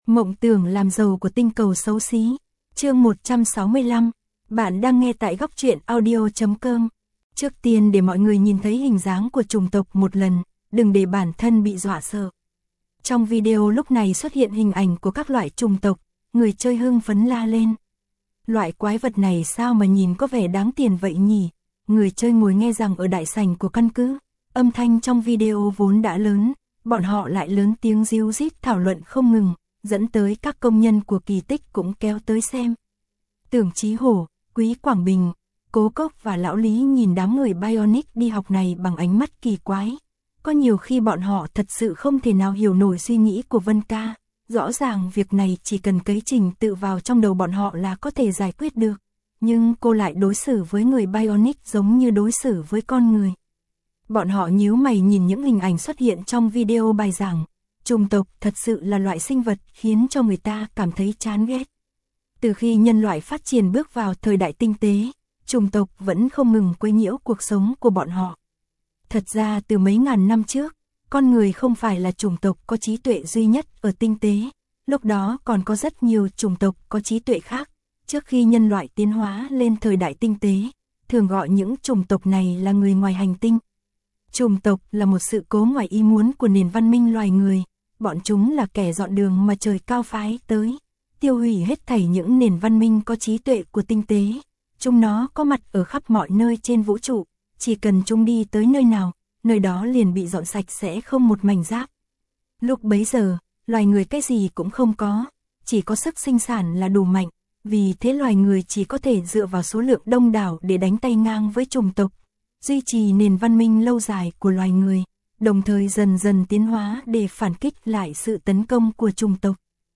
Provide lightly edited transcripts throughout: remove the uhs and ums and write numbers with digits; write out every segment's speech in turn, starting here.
Mộng tưởng làm giàu của tinh cầu xấu xí. Chương 165. Bạn đang nghe tại góc truyện audio.com. Trước tiên để mọi người nhìn thấy hình dáng của chủng tộc một lần, đừng để bản thân bị dọa sợ. Trong video lúc này xuất hiện hình ảnh của các loại chủng tộc, người chơi hưng phấn la lên. Loại quái vật này sao mà nhìn có vẻ đáng tiền vậy nhỉ? Người chơi ngồi nghe rằng ở đại sảnh của căn cứ, âm thanh trong video vốn đã lớn, bọn họ lại lớn tiếng ríu rít thảo luận không ngừng, dẫn tới các công nhân của Kỳ Tích cũng kéo tới xem. Tưởng Chí Hổ, Quý Quảng Bình, Cố Cốc và Lão Lý nhìn đám người Bionic đi học này bằng ánh mắt kỳ quái. Có nhiều khi bọn họ thật sự không thể nào hiểu nổi suy nghĩ của Vân Ca. Rõ ràng việc này chỉ cần cấy trình tự vào trong đầu bọn họ là có thể giải quyết được. Nhưng cô lại đối xử với người Bionic giống như đối xử với con người. Bọn họ nhíu mày nhìn những hình ảnh xuất hiện trong video bài giảng. Chủng tộc thật sự là loại sinh vật khiến cho người ta cảm thấy chán ghét. Từ khi nhân loại phát triển bước vào thời đại tinh tế, chủng tộc vẫn không ngừng quấy nhiễu cuộc sống của bọn họ. Thật ra từ mấy ngàn năm trước, con người không phải là chủng tộc có trí tuệ duy nhất ở tinh tế. Lúc đó còn có rất nhiều chủng tộc có trí tuệ khác. Trước khi nhân loại tiến hóa lên thời đại tinh tế, thường gọi những chủng tộc này là người ngoài hành tinh. Chủng tộc là một sự cố ngoài ý muốn của nền văn minh loài người. Bọn chúng là kẻ dọn đường mà trời cao phái tới, tiêu hủy hết thảy những nền văn minh có trí tuệ của tinh tế. Chúng nó có mặt ở khắp mọi nơi trên vũ trụ, chỉ cần chúng đi tới nơi nào, nơi đó liền bị dọn sạch sẽ không một mảnh giáp. Lúc bấy giờ, loài người cái gì cũng không có, chỉ có sức sinh sản là đủ mạnh, vì thế loài người chỉ có thể dựa vào số lượng đông đảo để đánh tay ngang với chủng tộc, duy trì nền văn minh lâu dài của loài người, đồng thời dần dần tiến hóa để phản kích lại sự tấn công của chủng tộc.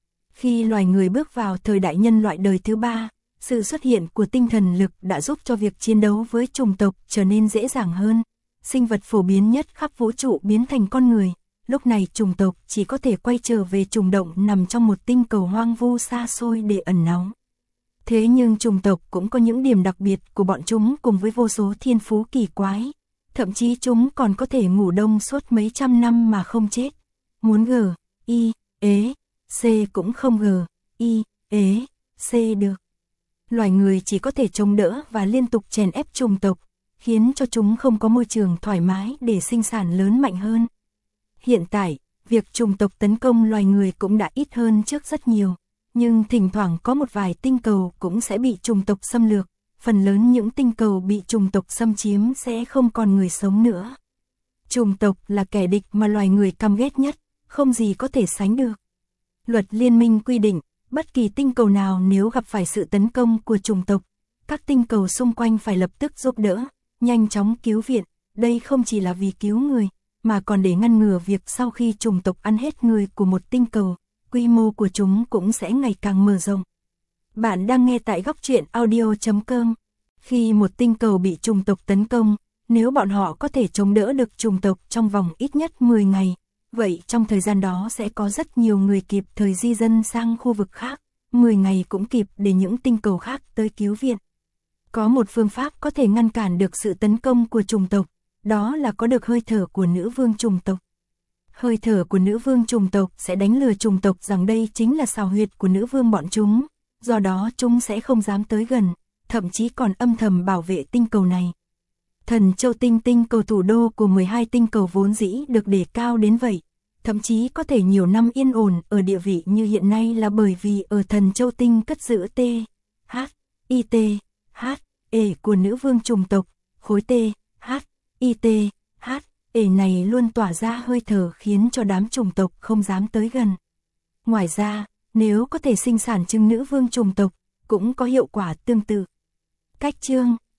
Khi loài người bước vào thời đại nhân loại đời thứ ba, sự xuất hiện của tinh thần lực đã giúp cho việc chiến đấu với chủng tộc trở nên dễ dàng hơn. Sinh vật phổ biến nhất khắp vũ trụ biến thành con người, lúc này chủng tộc chỉ có thể quay trở về chủng động nằm trong một tinh cầu hoang vu xa xôi để ẩn náu. Thế nhưng chủng tộc cũng có những điểm đặc biệt của bọn chúng cùng với vô số thiên phú kỳ quái. Thậm chí chúng còn có thể ngủ đông suốt mấy trăm năm mà không chết. Muốn G, I, ế, C cũng không G, I, ế, C được. Loài người chỉ có thể chống đỡ và liên tục chèn ép chủng tộc, khiến cho chúng không có môi trường thoải mái để sinh sản lớn mạnh hơn. Hiện tại, việc chủng tộc tấn công loài người cũng đã ít hơn trước rất nhiều. Nhưng thỉnh thoảng có một vài tinh cầu cũng sẽ bị chủng tộc xâm lược. Phần lớn những tinh cầu bị chủng tộc xâm chiếm sẽ không còn người sống nữa. Chủng tộc là kẻ địch mà loài người căm ghét nhất, không gì có thể sánh được. Luật liên minh quy định, bất kỳ tinh cầu nào nếu gặp phải sự tấn công của chủng tộc, các tinh cầu xung quanh phải lập tức giúp đỡ, nhanh chóng cứu viện. Đây không chỉ là vì cứu người, mà còn để ngăn ngừa việc sau khi chủng tộc ăn hết người của một tinh cầu, quy mô của chúng cũng sẽ ngày càng mở rộng. Bạn đang nghe tại góc truyện audio.com. Khi một tinh cầu bị chủng tộc tấn công, nếu bọn họ có thể chống đỡ được chủng tộc trong vòng ít nhất 10 ngày, vậy trong thời gian đó sẽ có rất nhiều người kịp thời di dân sang khu vực khác, 10 ngày cũng kịp để những tinh cầu khác tới cứu viện. Có một phương pháp có thể ngăn cản được sự tấn công của chủng tộc, đó là có được hơi thở của nữ vương chủng tộc. Hơi thở của nữ vương chủng tộc sẽ đánh lừa chủng tộc rằng đây chính là xào huyệt của nữ vương bọn chúng, do đó chúng sẽ không dám tới gần, thậm chí còn âm thầm bảo vệ tinh cầu này. Thần Châu Tinh tinh cầu thủ đô của 12 tinh cầu vốn dĩ được đề cao đến vậy, thậm chí có thể nhiều năm yên ổn ở địa vị như hiện nay là bởi vì ở Thần Châu Tinh cất giữ T, H, I, T, H, E của nữ vương chủng tộc, khối T, H, I, T, H, E này luôn tỏa ra hơi thở khiến cho đám chủng tộc không dám tới gần. Ngoài ra, nếu có thể sinh sản trứng nữ vương chủng tộc, cũng có hiệu quả tương tự. Cách chương